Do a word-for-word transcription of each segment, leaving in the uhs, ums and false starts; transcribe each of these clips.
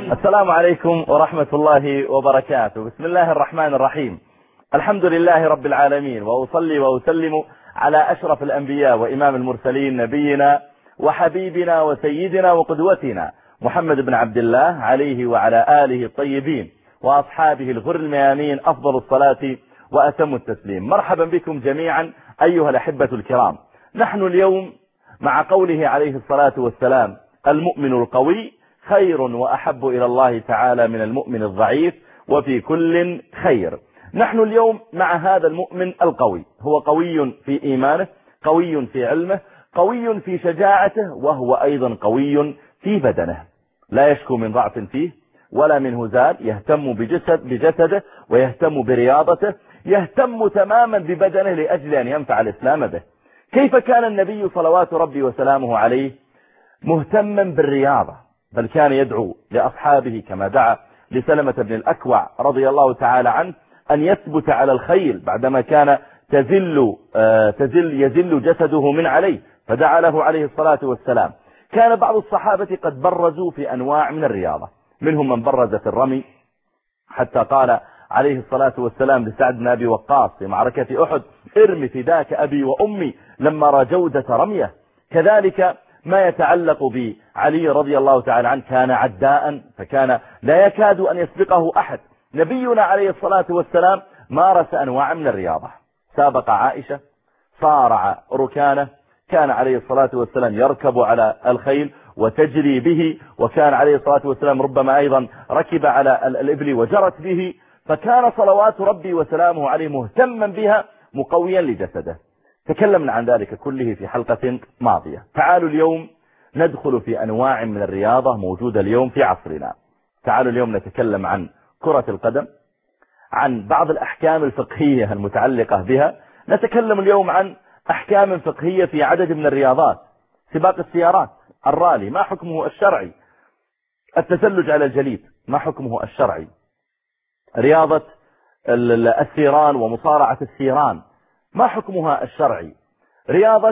السلام عليكم ورحمة الله وبركاته. بسم الله الرحمن الرحيم. الحمد لله رب العالمين، وأصلي وأسلم على أشرف الأنبياء وإمام المرسلين نبينا وحبيبنا وسيدنا وقدوتنا محمد بن عبد الله عليه وعلى آله الطيبين وأصحابه الغر الميامين أفضل الصلاة وأتم التسليم. مرحبا بكم جميعا أيها الأحبة الكرام. نحن اليوم مع قوله عليه الصلاة والسلام: المؤمن القوي خير وأحب إلى الله تعالى من المؤمن الضعيف وفي كل خير. نحن اليوم مع هذا المؤمن القوي، هو قوي في إيمانه، قوي في علمه، قوي في شجاعته، وهو أيضا قوي في بدنه، لا يشكو من ضعف فيه ولا من هزال، يهتم بجسد بجسده ويهتم برياضته، يهتم تماما ببدنه لأجل أن ينفع الإسلام به. كيف كان النبي صلوات ربي وسلامه عليه مهتما بالرياضة، بل كان يدعو لأصحابه كما دعا لسلمة بن الأكوع رضي الله تعالى عنه أن يثبت على الخيل بعدما كان تزل, تزل يزل جسده من عليه، فدعا له عليه الصلاة والسلام. كان بعض الصحابة قد برزوا في أنواع من الرياضة، منهم من برز في الرمي، حتى قال عليه الصلاة والسلام لسعد بن أبي وقاص في معركة أحد: ارم فداك أبي وأمي لما رجودة رميه. كذلك ما يتعلق بعلي رضي الله تعالى عنه، كان عداء فكان لا يكاد أن يسبقه أحد. نبينا عليه الصلاة والسلام مارس أنواع من الرياضة، سابق عائشة، صارع ركانه، كان عليه الصلاة والسلام يركب على الخيل وتجري به، وكان عليه الصلاة والسلام ربما أيضا ركب على الإبل وجرت به، فكان صلوات ربي وسلامه عليه مهتما بها مقويا لجسده. تكلمنا عن ذلك كله في حلقة ماضية. تعالوا اليوم ندخل في أنواع من الرياضة موجودة اليوم في عصرنا. تعالوا اليوم نتكلم عن كرة القدم، عن بعض الأحكام الفقهية المتعلقة بها. نتكلم اليوم عن أحكام فقهية في عدد من الرياضات: سباق السيارات، الرالي ما حكمه الشرعي، التزلج على الجليد ما حكمه الشرعي، رياضة الثيران ومصارعة الثيران ما حكمها الشرعي، رياضة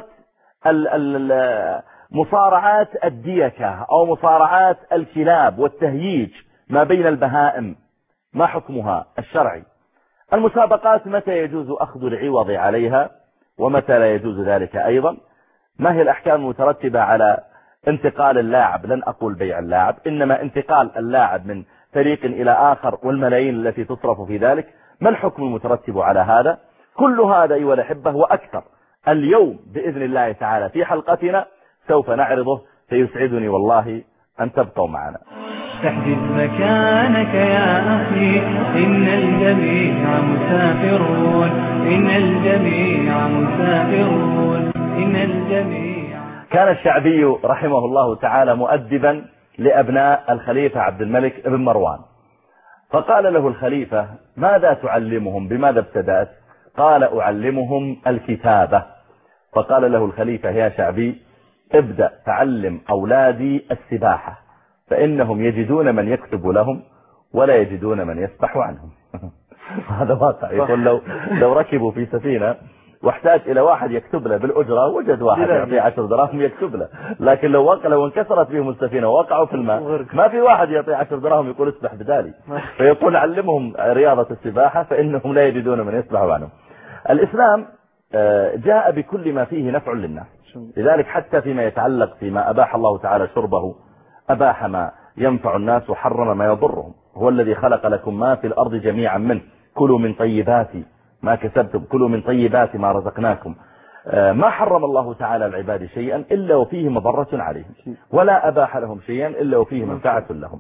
مصارعات الديكة أو مصارعات الكلاب والتهييج ما بين البهائم ما حكمها الشرعي، المسابقات متى يجوز أخذ العوض عليها ومتى لا يجوز ذلك أيضا، ما هي الأحكام المترتبة على انتقال اللاعب، لن أقول بيع اللاعب، إنما انتقال اللاعب من فريق إلى آخر والملايين التي تصرف في ذلك، ما الحكم المترتب على هذا؟ كل هذا أيها الأحبة وأكثر اليوم بإذن الله تعالى في حلقتنا سوف نعرضه، فيسعدني والله أن تبقوا معنا. تحجز مكانك يا أخي، إن الجميع مسافرون، إن الجميع مسافرون، إن الجميع. كان الشعبي رحمه الله تعالى مؤدبا لأبناء الخليفة عبد الملك بن مروان، فقال له الخليفة: ماذا تعلمهم؟ بماذا ابتدأت؟ قال: أعلمهم الكتابة. فقال له الخليفة: يا شعبي، ابدأ تعلم أولادي السباحة، فإنهم يجدون من يكتب لهم ولا يجدون من يسبح عنهم. هذا واقع. يقول لو, لو ركبوا في سفينة واحتاج إلى واحد يكتب له بالأجرة، وجد واحد يعطيه عشر دراهم يكتب له، لكن لو وقع لو انكسرت بهم السفينة ووقعوا في الماء ما في واحد يعطيه عشر دراهم يقول اسبح بدالي. فيقول: علمهم رياضة السباحة فإنهم لا يجدون من يسبح عنهم. الإسلام جاء بكل ما فيه نفع للناس، لذلك حتى فيما يتعلق فيما أباح الله تعالى شربه، أباح ما ينفع الناس وحرم ما يضرهم. هو الذي خلق لكم ما في الأرض جميعا منه، كلوا من طيبات ما كسبتم، كلوا من طيبات ما رزقناكم. ما حرم الله تعالى العباد شيئا إلا وفيه مضرة عليهم، ولا أباح لهم شيئا إلا وفيه منفعة لهم.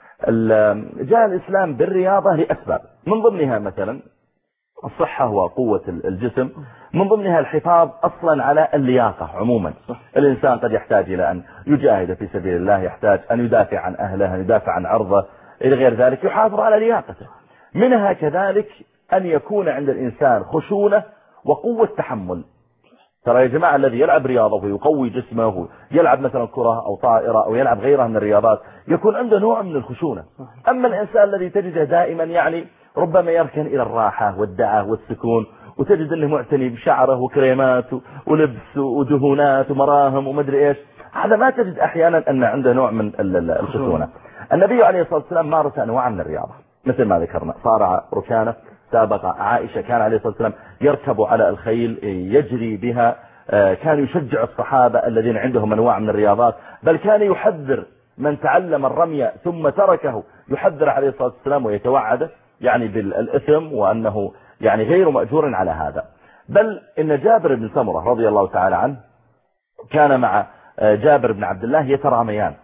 جاء الإسلام بالرياضة لأسباب، من ضمنها مثلا الصحة وقوة الجسم، من ضمنها الحفاظ أصلا على اللياقة عموما. الإنسان قد يحتاج إلى أن يجاهد في سبيل الله، يحتاج أن يدافع عن أهله، أن يدافع عن عرضه، إلى غير ذلك، يحافظ على لياقته. منها كذلك أن يكون عند الإنسان خشونة وقوة تحمل. ترى يا جماعة الذي يلعب رياضة ويقوي جسمه، يلعب مثلا كرة أو طائرة أو يلعب غيرها من الرياضات، يكون عنده نوع من الخشونة. أما الإنسان الذي تجده دائما يعني ربما يركن إلى الراحة والدعة والسكون، وتجد أنه معتني بشعره وكريمات ولبس ودهونات ومراهم ومدري إيش، هذا ما تجد أحيانا أن عنده نوع من الخشونة. النبي عليه الصلاة والسلام مارس أنواع من الرياضة مثل ما ذكرنا، صارع ركانة، سابق عائشة، كان عليه الصلاة والسلام يركب على الخيل يجري بها، كان يشجع الصحابة الذين عندهم أنواع من الرياضات، بل كان يحذر من تعلم الرمي ثم تركه، يحذر عليه الصلاة والسلام ويتوعده يعني بالإثم وأنه يعني غير مأجور على هذا. بل إن جابر بن سمرة رضي الله تعالى عنه كان مع جابر بن عبد الله يتراميان،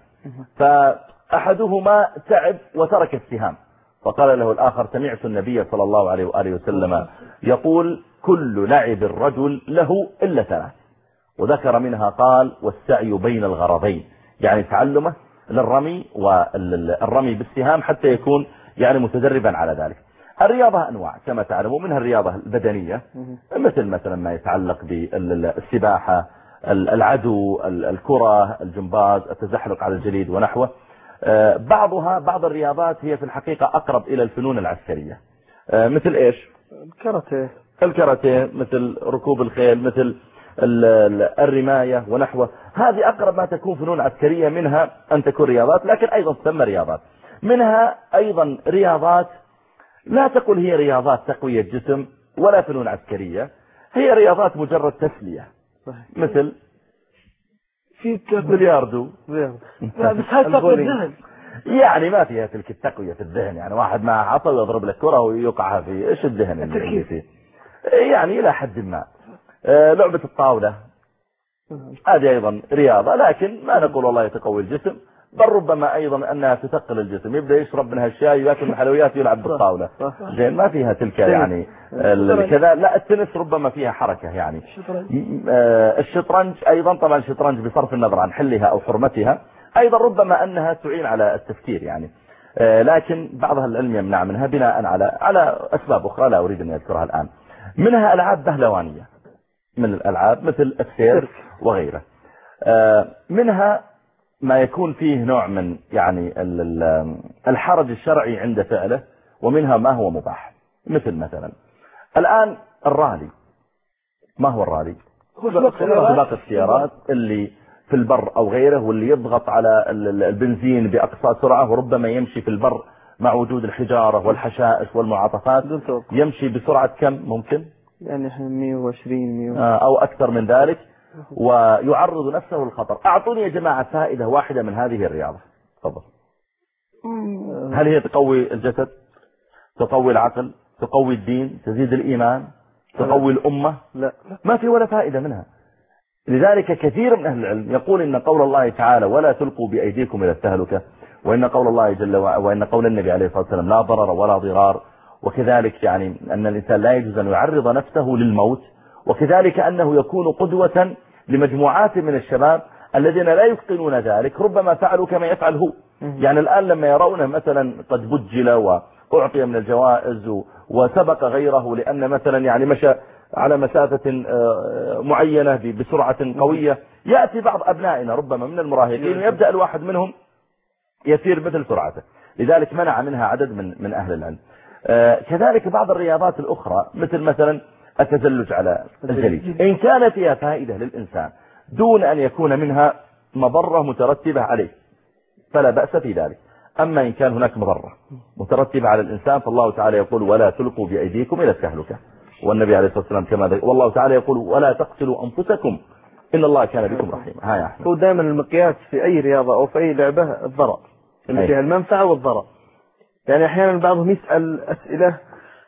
فأحدهما تعب وترك السهام، فقال له الآخر: سمعت النبي صلى الله عليه وآله وسلم يقول: كل لعب الرجل له إلا ثلاث، وذكر منها قال: والسعي بين الغرضين، يعني تعلمه للرمي والرمي بالسهام حتى يكون يعني متدربا على ذلك. الرياضة أنواع كما تعلمون، منها الرياضة البدنية مثل مثلا ما يتعلق بالسباحة، العدو، الكرة، الجمباز، التزحلق على الجليد ونحوه. بعضها بعض الرياضات هي في الحقيقة أقرب إلى الفنون العسكرية، مثل إيش؟ الكاراتيه الكاراتيه، مثل ركوب الخيل، مثل الرماية ونحوه. هذه أقرب ما تكون فنون عسكرية، منها أن تكون رياضات لكن أيضا تسمى رياضات. منها أيضا رياضات لا تقول هي رياضات تقوية جسم ولا فنون عسكرية، هي رياضات مجرد تسلية، مثل في بلياردو. لا بس هاي تقوية الذهن، يعني ما فيها تلك التقوية في الذهن، يعني واحد مع عصا ويضرب لك كرة ويوقعها في ايش الذهن اللي فيه، يعني إلى حد ما. لعبة الطاولة هذه أيضا رياضة، لكن ما نقول والله تقوي الجسم، بل ربما أيضا أنها تثقل الجسم، يبدأ يشرب منها الشاي ويأكل من الحلويات ويلعب بالطاولة، زين ما فيها تلك يعني كذا. لا التنس ربما فيها حركة يعني. الشطرنج أيضا، طبعا الشطرنج بصرف النظر عن حلها أو حرمتها أيضا ربما أنها تعين على التفكير يعني، لكن بعضها العلم يمنع منها بناء على على أسباب أخرى لا أريد أن أذكرها الآن. منها ألعاب بهلوانية من الألعاب مثل السير وغيره. منها ما يكون فيه نوع من يعني الحرج الشرعي عند فعله، ومنها ما هو مباح، مثل مثلا الآن الرالي. ما هو الرالي؟ سباق السيارات اللي في البر أو غيره، واللي يضغط على البنزين بأقصى سرعة، وربما يمشي في البر مع وجود الحجارة والحشائش والمعاطفات يمشي بسرعة كم ممكن؟ يعني مئة وعشرين مئة أو أكثر من ذلك، ويعرض نفسه للخطر. أعطوني يا جماعة فائدة واحدة من هذه الرياضة، تفضل. هل هي تقوي الجسد، تقوي العقل، تقوي الدين، تزيد الإيمان، تقوي الأمة؟ لا، ما في ولا فائدة منها. لذلك كثير من أهل العلم يقول إن قول الله تعالى: ولا تلقوا بأيديكم إلى التهلكة، وإن قول الله جل وعلا، وإن قول النبي عليه الصلاة والسلام: لا ضرر ولا ضرار، وكذلك يعني أن الإنسان لا يجوز أن يعرض نفسه للموت، وكذلك أنه يكون قدوة لمجموعات من الشباب الذين لا يتقنون ذلك، ربما فعلوا كما يفعل هو. يعني الآن لما يرونه مثلا قد بجل وأعطي من الجوائز وسبق غيره لأن مثلا يعني مشى على مسافة معينة بسرعة قوية، يأتي بعض أبنائنا ربما من المراهقين ويبدأ الواحد منهم يسير مثل سرعته، لذلك منع منها عدد من من أهل العلم. كذلك بعض الرياضات الأخرى مثل مثلا التزلج على الجليد، إن كان فيها فائدة للإنسان دون أن يكون منها مضرة مترتبة عليه فلا بأس في ذلك. أما إن كان هناك مضرة مترتبة على الإنسان فالله تعالى يقول: ولا تلقوا بأيديكم إلى التهلكة، والنبي عليه الصلاة والسلام كما ذكر، والله تعالى يقول: ولا تقتلوا أنفسكم إن الله كان بكم رحيما. ها يا أحمد، هو دائما المقياس في أي رياضة أو في أي لعبة الضرر اللي فيها المنفعة والضرر. يعني أحيانا بعضهم يسأل أسئلة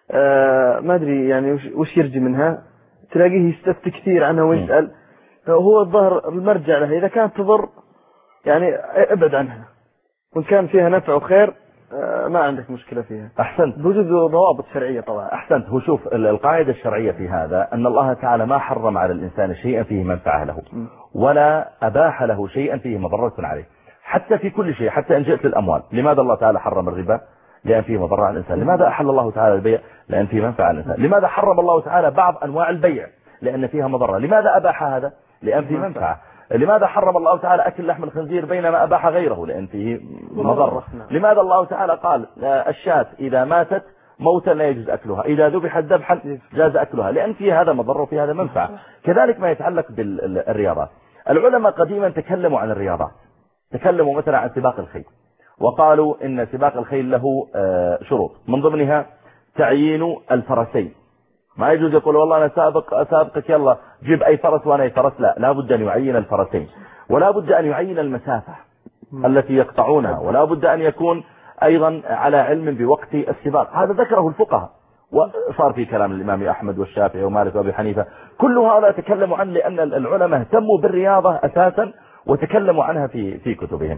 آه ما أدري يعني وش, وش يرجي منها، تلاقيه يستفتي كثير عنها ويسأل، هو الظهر المرجع له إذا كانت تضر يعني ابعد عنها، وإن كان فيها نفع وخير آه ما عندك مشكلة فيها. أحسنت، بوجود ضوابط شرعية طبعا. أحسنت. هو شوف القاعدة الشرعية في هذا أن الله تعالى ما حرم على الإنسان شيئا فيه منفعة له، ولا أباح له شيئا فيه مضرة عليه، حتى في كل شيء. حتى إن جئت للأموال، لماذا الله تعالى حرم الربا؟ لأن فيه مضرة على الإنسان. لماذا أحل الله تعالى البيع؟ لأن فيه منفعة على الإنسان. لماذا حرم الله تعالى بعض أنواع البيع؟ لأن فيها مضرة. لماذا أباح هذا؟ لأن فيه منفعة. لماذا حرم الله تعالى أكل لحم الخنزير بينما أباح غيره؟ لأن فيه مضرة. لماذا الله تعالى قال الشاة إذا ماتت موتا لا يجوز أكلها، إذا ذبحت ذبحا جاز أكلها؟ لأن فيه هذا مضرة وفيه هذا منفعة. كذلك ما يتعلق بالرياضات. العلماء قديما تكلموا عن الرياضات، تكلموا مثلا عن سباق الخيل، وقالوا إن سباق الخيل له شروط، من ضمنها تعيين الفرسين. ما يجوز يقول والله أنا سابق أسابقك يلا جيب أي فرس وأنا أي فرس، لا، لا بد أن يعين الفرسين، ولا بد أن يعين المسافة التي يقطعونها، ولا بد أن يكون أيضا على علم بوقت السباق. هذا ذكره الفقهاء، وصار في كلام الإمام أحمد والشافعي ومالك وأبي حنيفة، كل هذا تكلموا عنه لأن العلماء اهتموا بالرياضة أساسا وتكلموا عنها في في كتبهم.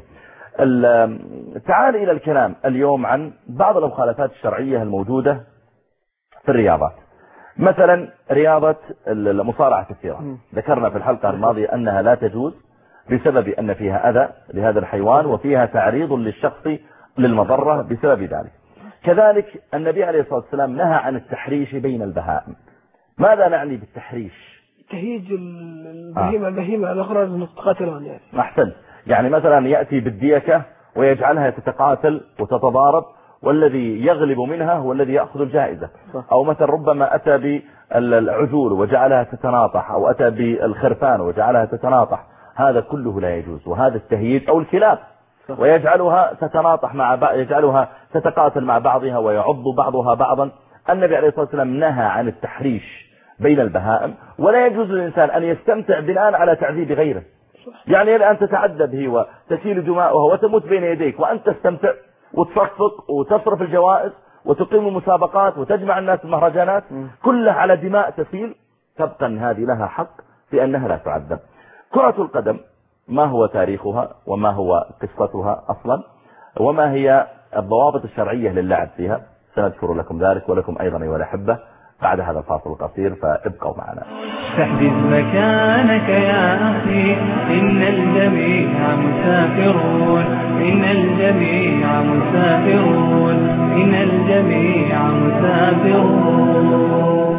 تعال إلى الكلام اليوم عن بعض المخالفات الشرعية الموجودة في الرياضات. مثلا رياضة المصارعة الثيران، ذكرنا في الحلقة الماضية أنها لا تجوز بسبب أن فيها أذى لهذا الحيوان وفيها تعريض للشخص للمضرة بسبب ذلك. كذلك النبي عليه الصلاة والسلام نهى عن التحريش بين البهائم. ماذا نعني بالتحريش؟ تهيج البهيمة البهيمة الأخرى لتقاتلون يعني. أحسن، يعني مثلا يأتي بالديكة ويجعلها تتقاتل وتتضارب، والذي يغلب منها هو الذي يأخذ الجائزة. أو مثلا ربما أتى بالعجول وجعلها تتناطح، أو أتى بالخرفان وجعلها تتناطح، هذا كله لا يجوز. وهذا التهييج. أو الكلاب ويجعلها تتناطح مع بعض، يجعلها تتقاتل مع بعضها ويعض بعضها بعضا. النبي عليه الصلاة والسلام نهى عن التحريش بين البهائم، ولا يجوز للإنسان أن يستمتع بناء على تعذيب غيره. يعني الآن تتعذب هي وتسيل دماؤها وتموت بين يديك، وأنت تستمتع وتصفق وتصرف الجوائز وتقيم المسابقات وتجمع الناس المهرجانات كلها على دماء تسيل، تبقى هذه لها حق في أنها لا تعذب. كرة القدم ما هو تاريخها وما هو قصتها أصلا وما هي الضوابط الشرعية للعب فيها، سنذكر لكم ذلك ولكم أيضا أيها الأحبة بعد هذا الفاصل القصير، فابقوا معنا. فاحجز مكانك يا أخي، إن الجميع مسافرون، إن الجميع مسافرون، إن الجميع مسافرون.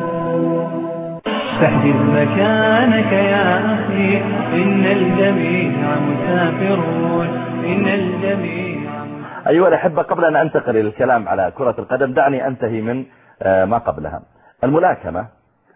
فاحجز مكانك يا أخي، إن الجميع مسافرون، إن الجميع. أيها الأحبة، قبل أن أنتقل إلى الكلام على كرة القدم دعني أنتهي من ما قبلها. الملاكمة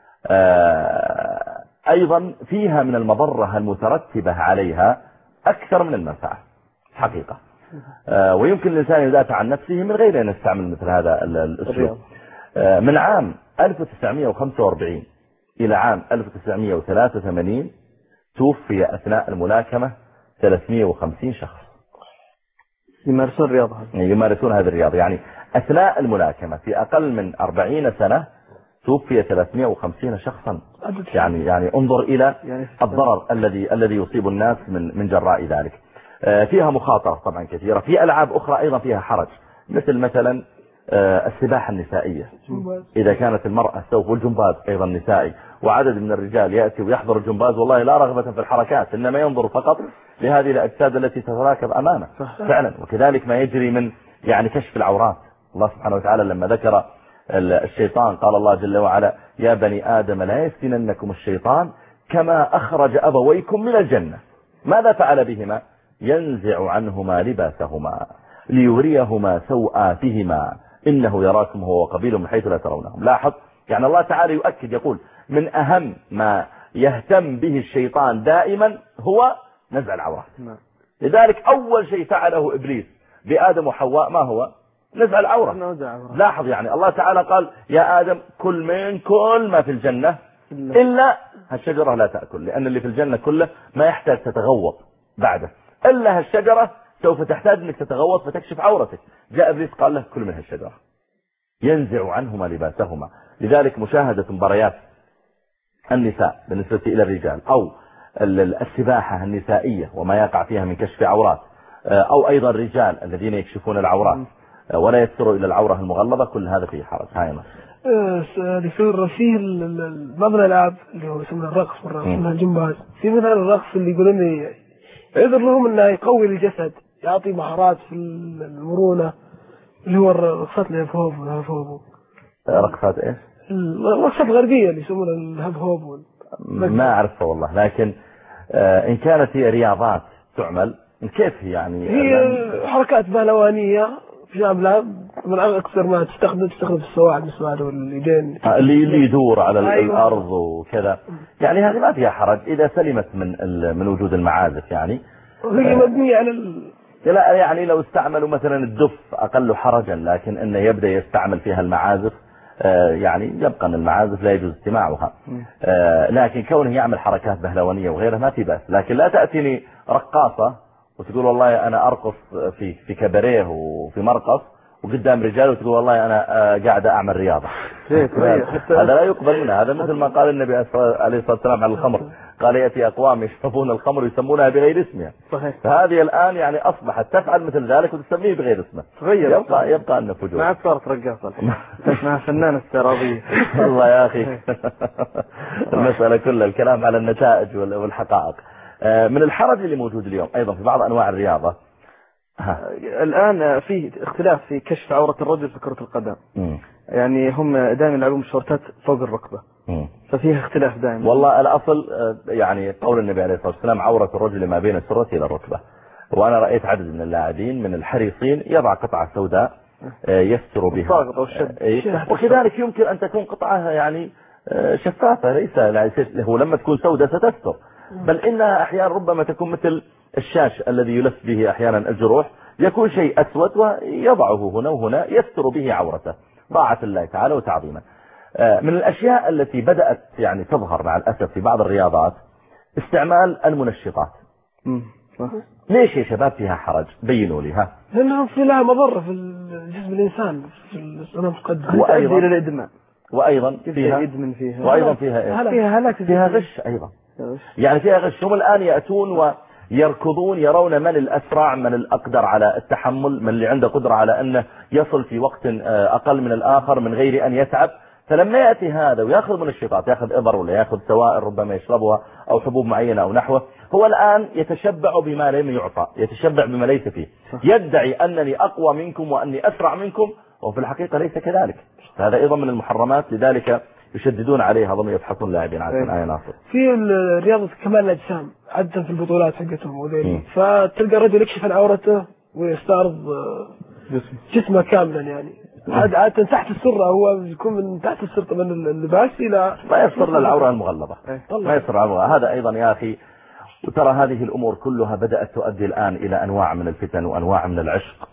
أيضا فيها من المضرة المترتبة عليها أكثر من المنفعة حقيقة، ويمكن الإنسان يدافع عن نفسه من غير أن يستعمل مثل هذا الأسلوب. من عام ألف وتسعمئة وخمسة وأربعين إلى عام ألف وتسعمئة وثلاثة وثمانين توفي أثناء الملاكمة ثلاثمئة وخمسين شخص يمارسون الرياضة، يمارسون هذه الرياضة. يعني أثناء الملاكمة في أقل من أربعين سنة توفي ثلاثمئة وخمسين شخصا. يعني يعني انظر إلى الضرر الذي الذي يصيب الناس من من جراء ذلك. فيها مخاطرة طبعا كثيرة. في ألعاب أخرى أيضا فيها حرج، مثل مثلا السباحة النسائية، إذا كانت المرأة سوف، والجمباز أيضا نسائي، وعدد من الرجال يأتي ويحضر الجمباز والله لا رغبة في الحركات، إنما ينظر فقط لهذه الأجساد التي تتراكب أمامه فعلا. وكذلك ما يجري من يعني كشف العورات. الله سبحانه وتعالى لما ذكر الشيطان قال الله جل وعلا: يا بني آدم لا يفتننكم الشيطان كما أخرج أبويكم من الجنة. ماذا فعل بهما؟ ينزع عنهما لباسهما ليريهما سوآتهما إنه يراكم هو وقبيله من حيث لا ترونهم. لاحظ، يعني الله تعالى يؤكد يقول من أهم ما يهتم به الشيطان دائما هو نزع العورات. لذلك أول شيء فعله إبليس بآدم وحواء ما هو؟ نزع العورة. لاحظ، يعني الله تعالى قال: يا آدم كل من كل ما في الجنة إلا هالشجرة لا تأكل، لأن اللي في الجنة كله ما يحتاج تتغوط بعده، إلا هالشجرة سوف تحتاج أنك تتغوط فتكشف عورتك. جاء إبليس قال له: كل من هالشجرة. ينزع عنهما لباسهما. لذلك مشاهدة مباريات النساء بالنسبة إلى الرجال، أو السباحة النسائية وما يقع فيها من كشف عورات، أو أيضا الرجال الذين يكشفون العورات ولا يستروا إلى العورة المغلظة، كل هذا فيه حرج. هاي دكتور، فيه بعض الألعاب اللي هو يسمونها الرقص والرقص من الجمباز، في مثلا الرقص اللي يقولون يعذر لهم انه يقوي الجسد، يعطي مهارات في المرونة، اللي هو الرقصات الهب هوب والهب هوب. رقصات ايش؟ الرقصات الغربية اللي يسمونها الهب هوب. ما أعرفها والله، لكن آه إن كانت هي رياضات تعمل كيف يعني؟ هي حركات بهلوانية في شعب من أكثر ما تستخدم تستخدم في السواعد مثل واليدين اللي اللي يدور على أيوة. الأرض وكذا. يعني هذه ما فيها حرج إذا سلمت من من وجود المعازف. يعني هي مبنية على لا يعني لو استعملوا مثلا الدف أقل حرجا، لكن أنه يبدأ يستعمل فيها المعازف يعني يبقى أن المعازف لا يجوز استماعها، لكن كونه يعمل حركات بهلوانية وغيرها ما في بأس. لكن لا تأتيني رقاصة وتقول والله أنا أرقص في في كباريه وفي مرقص وقدام رجال وتقول والله أنا قاعدة أعمل رياضة. هذا لا يقبل منها. هذا مثل ما قال النبي عليه الصلاة والسلام عن الخمر، قال يأتي أقوام يشربون الخمر ويسمونها بغير اسمها. صحيح. فهذه الآن يعني أصبحت تفعل مثل ذلك وتسميه بغير اسمه. تغير. يبقى يبقى أنه فجور. ما عاد صارت رقاصة. مع فنانة استعراضية. الله يا أخي. المسألة كلها الكلام على النتائج والحقائق. من الحرج اللي موجود اليوم أيضا في بعض أنواع الرياضة. ها. الآن في اختلاف في كشف عورة الرجل في كرة القدم. م. يعني هم دائما يلعبون الشورتات فوق الركبة. م. ففيها اختلاف دائما. والله الأصل يعني قول النبي عليه الصلاة والسلام عورة الرجل ما بين السرة إلى الركبة. وأنا رأيت عدد من اللاعبين من الحريصين يضع قطعة سوداء يستر بها. وكذلك يمكن أن تكون قطعة يعني شفافة، ليس هو لما تكون سوداء ستستر، بل إنها أحيانا ربما تكون مثل الشاش الذي يلف به أحيانا الجروح، يكون شيء أسود ويضعه هنا وهنا يستر به عورته طاعة الله تعالى وتعظيما. من الأشياء التي بدأت يعني تظهر مع الأسف في بعض الرياضات استعمال المنشطات. ليش يا شباب فيها حرج؟ بينوا لي. ها لأنه في لها مضرة في جسم الإنسان في السنة المتقدمة وأيضا إلى الإدمان، وأيضا فيها يدمن فيها وأيضا فيها إيه؟ فيها هلاك، فيها غش أيضا. يعني فيها غش. هم الآن يأتون ويركضون يرون من الأسرع، من الأقدر على التحمل، من اللي عنده قدرة على أنه يصل في وقت أقل من الآخر من غير أن يتعب. فلما يأتي هذا ويأخذ منشطات، يأخذ إبر ولا يأخذ سوائل ربما يشربها أو حبوب معينة أو نحوه، هو الآن يتشبع بما لم يعطى، يتشبع بما ليس فيه، يدعي أنني أقوى منكم وأني أسرع منكم، وفي الحقيقة ليس كذلك. هذا أيضا من المحرمات، لذلك يشددون عليها ضم يبحثون لاعبين عن آية ناصر. في رياضة كمال الأجسام عادة في البطولات حقتهم وذيلي، فتلقى رجل يكشف عن عورته ويستعرض جسمه كاملا، يعني عادة تحت السرة، هو يكون من تحت السرة طبعا اللباس إلى ما يصر للعورة المغلظة، ما يصر العورة. هذا أيضا يا أخي. وترى هذه الأمور كلها بدأت تؤدي الآن إلى أنواع من الفتن وأنواع من العشق،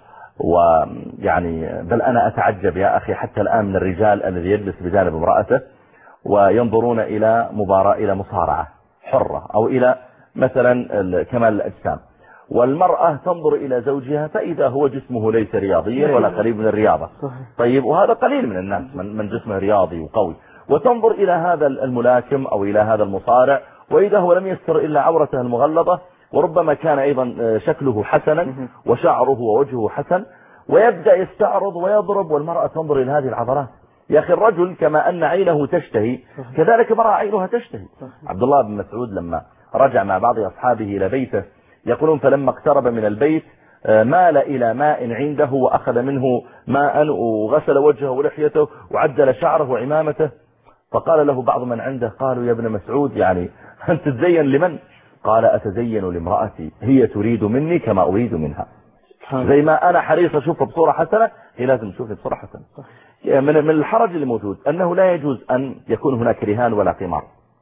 ويعني بل أنا أتعجب يا أخي حتى الآن من الرجال الذي يجلس بجانب امرأته وينظرون إلى مباراة، إلى مصارعة حرة أو إلى مثلا كمال الأجسام، والمرأة تنظر إلى زوجها فإذا هو جسمه ليس رياضيا ولا قريب من الرياضة. طيب وهذا قليل من الناس من, من جسمه رياضي وقوي، وتنظر إلى هذا الملاكم أو إلى هذا المصارع وإذا هو لم يستر إلا عورته المغلظة، وربما كان أيضا شكله حسنا وشعره ووجهه حسن، ويبدأ يستعرض ويضرب، والمرأة تنظر إلى هذه العضلات. يا أخي الرجل كما أن عينه تشتهي كذلك المرأة عينها تشتهي. عبد الله بن مسعود لما رجع مع بعض أصحابه إلى بيته يقولون فلما اقترب من البيت مال إلى ماء عنده وأخذ منه ماء وغسل وجهه ولحيته وعدل شعره وعمامته، فقال له بعض من عنده قالوا يا ابن مسعود يعني أنت تزين لمن؟ قال أتزين لامرأتي هي تريد مني كما أريد منها. زي ما أنا حريص أشوفها بصورة حسنة هي لازم تشوفني بصورة حسنة. من من الحرج اللي موجود أنه لا يجوز أن يكون هناك رهان ولا قمار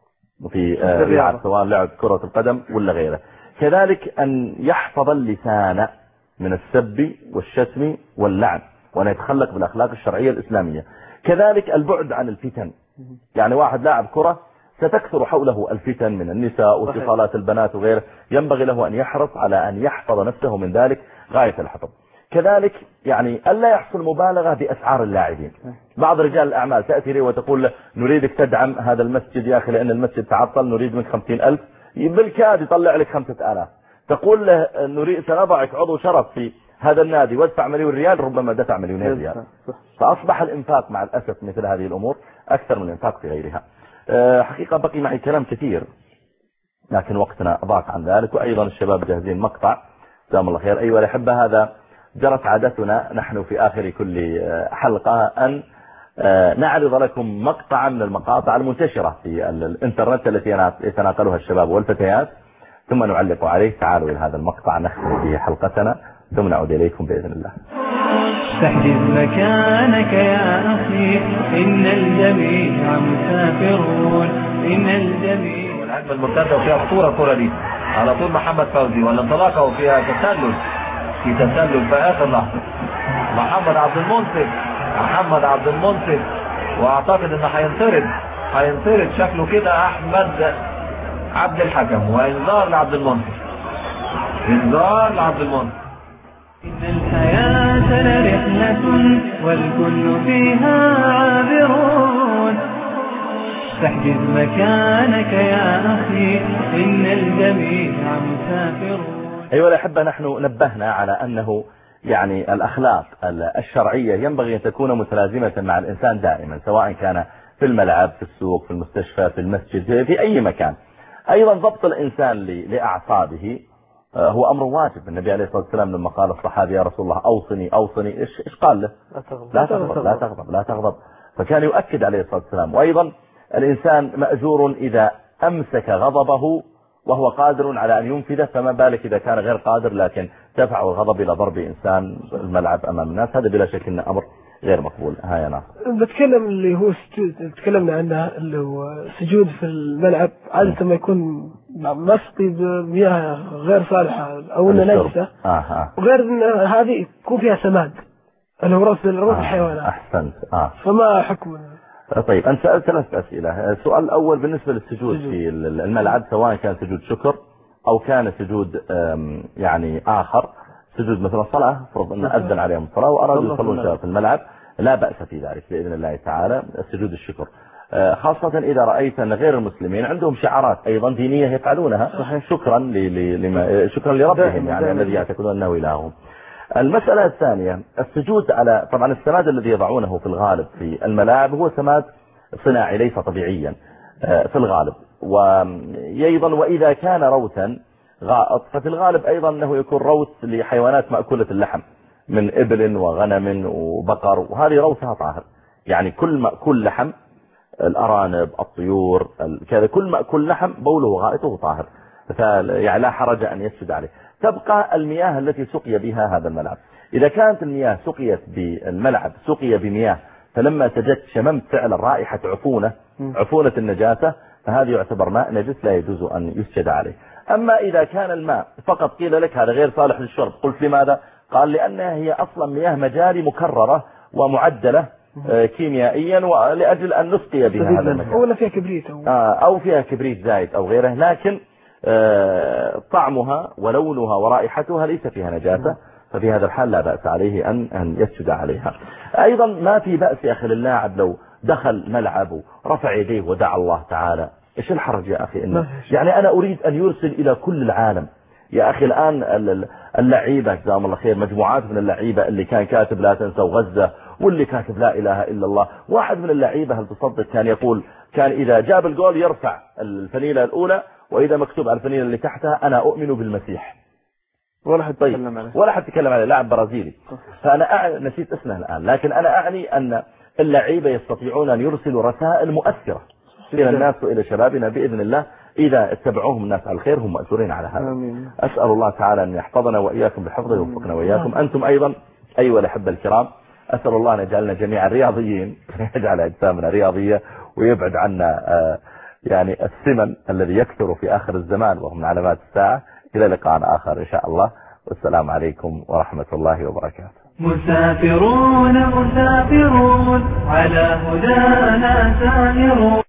في لعب، سواء لعب كرة القدم ولا غيره. كذلك أن يحفظ اللسان من السب والشتم واللعن، وأن يتخلق بالأخلاق الشرعية الإسلامية. كذلك البعد عن الفتن، يعني واحد لاعب كرة ستكثر حوله الفتن من النساء واتصالات البنات وغيره، ينبغي له أن يحرص على أن يحفظ نفسه من ذلك غاية الحفظ. كذلك يعني ألا يحصل مبالغة بأسعار اللاعبين. بعض رجال الأعمال تأتي لي وتقول له نريدك تدعم هذا المسجد يا أخي لأن المسجد تعطل، نريد منك خمسين ألف، بالكاد يطلع لك خمسة آلاف. تقول له نريد سنضعك عضو شرف في هذا النادي وادفع مليون ريال، ربما دفع مليونين ريال. فأصبح الإنفاق مع الأسف مثل هذه الأمور أكثر من الإنفاق في غيرها. حقيقة بقي معي كلام كثير لكن وقتنا ضاق عن ذلك، وأيضا الشباب جاهزين مقطع. جزاهم الله خير. أيها الأحبة، هذا جرت عادتنا نحن في آخر كل حلقة أن نعرض لكم مقطع من المقاطع المنتشرة في الانترنت التي يتناقلها الشباب والفتيات، ثم نعلق عليه. تعالوا إلى هذا المقطع نختم به حلقتنا ثم نعود إليكم بإذن الله. فاحجز مكانك يا أخي إن الجميع مسافرون، إن الجميع. الهجمة المرتدة وفيها خطورة الكرة دي على طول محمد فوزي، والانطلاقة وفيها تسلل في تسلل في اخر لحظه. محمد عبد المنصف محمد عبد المنصف واعتقد انه هينطرد هينطرد شكله كده احمد عبد الحكم، وانذار لعبد المنصف انذار لعبد المنصف. إن الحياة لرحلة والكل فيها عابرون، فاحجز مكانك يا أخي إن الجميع مسافرون. أيها الأحبة، نحن نبهنا على أنه يعني الأخلاق الشرعية ينبغي أن تكون متلازمة مع الإنسان دائما، سواء كان في الملعب، في السوق، في المستشفى، في المسجد، في أي مكان. أيضا ضبط الإنسان لأعصابه هو أمر واجب. النبي عليه الصلاة والسلام لما قال الصحابي يا رسول الله أوصني أوصني إيش إيش قال له؟ لا تغضب لا تغضب لا تغضب. فكان يؤكد عليه الصلاة والسلام. وأيضا الإنسان مأجور إذا أمسك غضبه وهو قادر على أن ينفذه، فما بالك إذا كان غير قادر لكن دفع الغضب إلى ضرب إنسان الملعب أمام الناس. هذا بلا شك إنه أمر غير مقبول. ها يا ناصر، بتكلم اللي هو سجود تكلمنا عنه اللي هو سجود في الملعب، عادة ما يكون مسقي بمياه غير صالحة أو إنه نجسة، آه آه. وغير إن هذه يكون فيها سماد اللي هو رأس رأس الحيوانات. أحسنت. آه. فما حكم؟ طيب، أنت سألت ثلاث أسئلة. السؤال الأول بالنسبة للسجود في الملعب، سواء كان سجود شكر أو كان سجود يعني آخر، سجود مثل الصلاة، فرض أن أذن عليهم الصلاة وأرادوا يصلون في الملعب، لا بأس في ذلك بإذن الله تعالى. السجود الشكر خاصة إذا رأيت أن غير المسلمين عندهم شعارات أيضا دينية يفعلونها شكرا لما شكرا لربهم، يعني الذي يعتقدون أنه إلههم. المسألة الثانية السجود على، طبعا السماد الذي يضعونه في الغالب في الملاعب هو سماد صناعي ليس طبيعيا في الغالب، وأيضا وإذا كان روثا غائط ففي الغالب أيضا أنه يكون روث لحيوانات مأكولة اللحم من إبل وغنم وبقر، وهذه روثها طاهر. يعني كل مأكول لحم، الأرانب، الطيور، كذا كل مأكول لحم بوله وغائطه طاهر، يعني لا حرج أن يسجد عليه. تبقى المياه التي سقي بها هذا الملعب. إذا كانت المياه سقيت بالملعب سقي بمياه فلما سجدت شممت فعلا رائحة عفونة عفونة النجاسة، فهذا يعتبر ماء نجس لا يجوز أن يسجد عليه. أما إذا كان الماء فقط قيل لك هذا غير صالح للشرب، قلت لماذا؟ قال لأنها هي أصلا مياه مجاري مكررة ومعدلة كيميائيا ولأجل أن نسقي بها هذا المكان، أو فيها كبريت أو, أو فيها كبريت زايد أو غيره، لكن طعمها ولونها ورائحتها ليس فيها نجاسة، ففي هذا الحال لا بأس عليه أن أن يسجد عليها. أيضا ما في بأس يا أخي اللاعب لو دخل ملعب ورفع يديه ودعا الله تعالى، إيش الحرج يا أخي؟ إنه يعني أنا أريد أن يرسل إلى كل العالم يا أخي. الآن اللعيبة جزاهم الله خير، مجموعات من اللعيبة اللي كان كاتب لا تنسوا غزة، واللي كاتب لا إله إلا الله. واحد من اللعيبة هل تصدق كان يقول كان إذا جاب الجول يرفع الفنيلة الأولى، وإذا مكتوب على الفنيلة اللي تحتها أنا أؤمن بالمسيح، ولا حد تكلم عليه ولا حد تكلم عليه، لاعب برازيلي. فأنا أعني نسيت اسمه الآن، لكن أنا أعني أن اللعيبة يستطيعون أن يرسلوا رسائل مؤثرة إلى الناس وإلى شبابنا بإذن الله، إذا اتبعوهم الناس على الخير هم مأجورين على هذا. آمين. أسأل الله تعالى أن يحفظنا وإياكم بحفظه ويوفقنا وإياكم. أنتم أيضا أيها الأحبة الكرام، أسأل الله أن يجعلنا جميعا رياضيين، يجعل أجسامنا رياضية ويبعد عنا يعني السمن الذي يكثر في آخر الزمان وهم من علامات الساعة. إلى لقاء آخر إن شاء الله، والسلام عليكم ورحمة الله وبركاته. مسافرون مسافرون على هدانا سائرون.